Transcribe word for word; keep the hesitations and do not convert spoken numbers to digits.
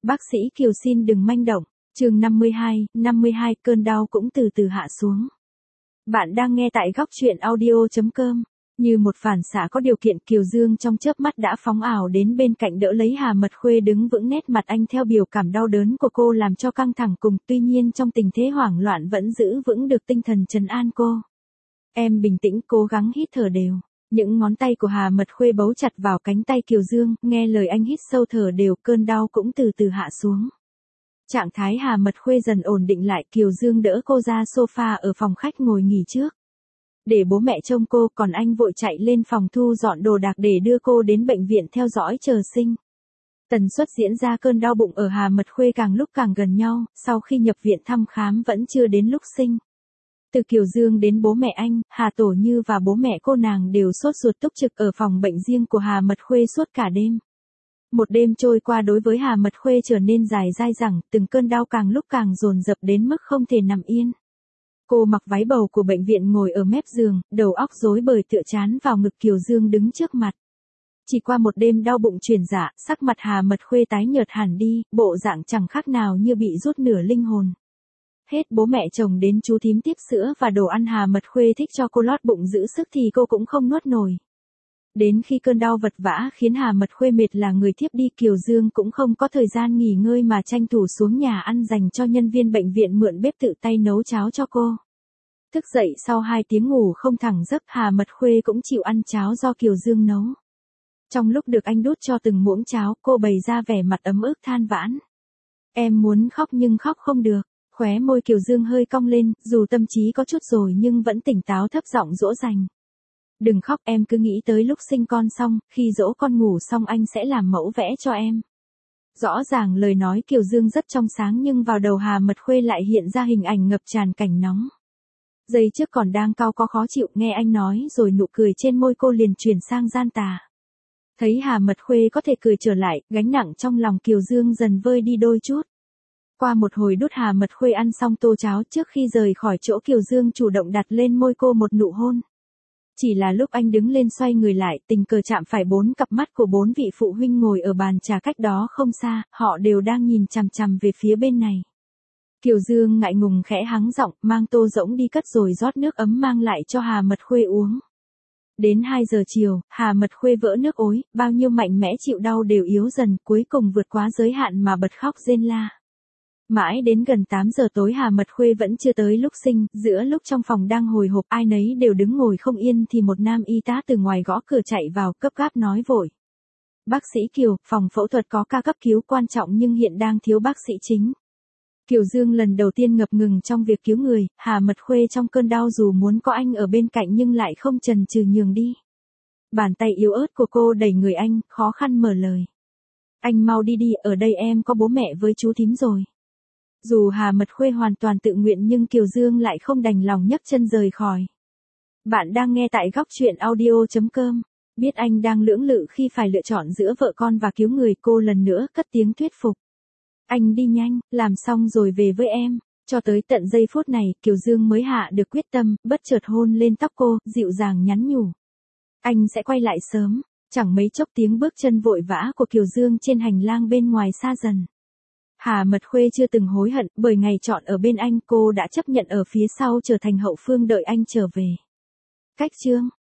Bác sĩ Kiều xin đừng manh động. Chương năm mươi hai, năm mươi hai cơn đau cũng từ từ hạ xuống. Bạn đang nghe tại góc truyện audio chấm com. Như một phản xạ có điều kiện, Kiều Dương trong chớp mắt đã phóng ảo đến bên cạnh đỡ lấy Hà Mật Khuê, đứng vững nét mặt anh theo biểu cảm đau đớn của cô làm cho căng thẳng cùng, tuy nhiên trong tình thế hoảng loạn vẫn giữ vững được tinh thần trấn an cô. Em bình tĩnh, cố gắng hít thở đều. Những ngón tay của Hà Mật Khuê bấu chặt vào cánh tay Kiều Dương, nghe lời anh hít sâu thở đều, cơn đau cũng từ từ hạ xuống. Trạng thái Hà Mật Khuê dần ổn định lại, Kiều Dương đỡ cô ra sofa ở phòng khách ngồi nghỉ trước. Để bố mẹ trông cô, còn anh vội chạy lên phòng thu dọn đồ đạc để đưa cô đến bệnh viện theo dõi chờ sinh. Tần suất diễn ra cơn đau bụng ở Hà Mật Khuê càng lúc càng gần nhau, sau khi nhập viện thăm khám vẫn chưa đến lúc sinh. Từ Kiều Dương đến bố mẹ anh, Hà Tổ Như và bố mẹ cô nàng đều sốt ruột túc trực ở phòng bệnh riêng của Hà Mật Khuê suốt cả đêm. Một đêm trôi qua đối với Hà Mật Khuê trở nên dài dai dẳng, từng cơn đau càng lúc càng dồn dập đến mức không thể nằm yên. Cô mặc váy bầu của bệnh viện ngồi ở mép giường, đầu óc rối bời tựa chán vào ngực Kiều Dương đứng trước mặt. Chỉ qua một đêm đau bụng truyền dạ, sắc mặt Hà Mật Khuê tái nhợt hẳn đi, bộ dạng chẳng khác nào như bị rút nửa linh hồn. Hết bố mẹ chồng đến chú thím tiếp sữa và đồ ăn Hà Mật Khuê thích cho cô lót bụng giữ sức thì cô cũng không nuốt nổi. Đến khi cơn đau vật vã khiến Hà Mật Khuê mệt là người thiếp đi, Kiều Dương cũng không có thời gian nghỉ ngơi mà tranh thủ xuống nhà ăn dành cho nhân viên bệnh viện mượn bếp tự tay nấu cháo cho cô. Thức dậy sau hai tiếng ngủ không thẳng giấc, Hà Mật Khuê cũng chịu ăn cháo do Kiều Dương nấu. Trong lúc được anh đút cho từng muỗng cháo, cô bày ra vẻ mặt ấm ức than vãn. Em muốn khóc nhưng khóc không được. Khóe môi Kiều Dương hơi cong lên, dù tâm trí có chút rồi nhưng vẫn tỉnh táo thấp giọng dỗ dành. Đừng khóc, em cứ nghĩ tới lúc sinh con xong, khi dỗ con ngủ xong anh sẽ làm mẫu vẽ cho em. Rõ ràng lời nói Kiều Dương rất trong sáng nhưng vào đầu Hà Mật Khuê lại hiện ra hình ảnh ngập tràn cảnh nóng. Giây trước còn đang cau có khó chịu, nghe anh nói rồi nụ cười trên môi cô liền chuyển sang gian tà. Thấy Hà Mật Khuê có thể cười trở lại, gánh nặng trong lòng Kiều Dương dần vơi đi đôi chút. Qua một hồi đút Hà Mật Khuê ăn xong tô cháo, trước khi rời khỏi chỗ Kiều Dương chủ động đặt lên môi cô một nụ hôn. Chỉ là lúc anh đứng lên xoay người lại, tình cờ chạm phải bốn cặp mắt của bốn vị phụ huynh ngồi ở bàn trà cách đó không xa, họ đều đang nhìn chằm chằm về phía bên này. Kiều Dương ngại ngùng khẽ hắng giọng, mang tô rỗng đi cất rồi rót nước ấm mang lại cho Hà Mật Khuê uống. Đến hai giờ chiều, Hà Mật Khuê vỡ nước ối, bao nhiêu mạnh mẽ chịu đau đều yếu dần, cuối cùng vượt quá giới hạn mà bật khóc rên la. Mãi đến gần tám giờ tối Hà Mật Khuê vẫn chưa tới lúc sinh, giữa lúc trong phòng đang hồi hộp ai nấy đều đứng ngồi không yên thì một nam y tá từ ngoài gõ cửa chạy vào, gấp gáp nói vội. Bác sĩ Kiều, phòng phẫu thuật có ca cấp cứu quan trọng nhưng hiện đang thiếu bác sĩ chính. Kiều Dương lần đầu tiên ngập ngừng trong việc cứu người, Hà Mật Khuê trong cơn đau dù muốn có anh ở bên cạnh nhưng lại không chần chừ nhường đi. Bàn tay yếu ớt của cô đẩy người anh, khó khăn mở lời. Anh mau đi đi, ở đây em có bố mẹ với chú thím rồi. Dù Hà Mật Khuê hoàn toàn tự nguyện nhưng Kiều Dương lại không đành lòng nhấc chân rời khỏi. Bạn đang nghe tại góc truyện audio chấm com. Biết anh đang lưỡng lự khi phải lựa chọn giữa vợ con và cứu người, cô lần nữa cất tiếng thuyết phục. Anh đi nhanh, làm xong rồi về với em. Cho tới tận giây phút này, Kiều Dương mới hạ được quyết tâm, bất chợt hôn lên tóc cô, dịu dàng nhắn nhủ. Anh sẽ quay lại sớm. Chẳng mấy chốc tiếng bước chân vội vã của Kiều Dương trên hành lang bên ngoài xa dần. Hà Mật Khuê chưa từng hối hận, bởi ngày chọn ở bên anh cô đã chấp nhận ở phía sau trở thành hậu phương đợi anh trở về. Cách chương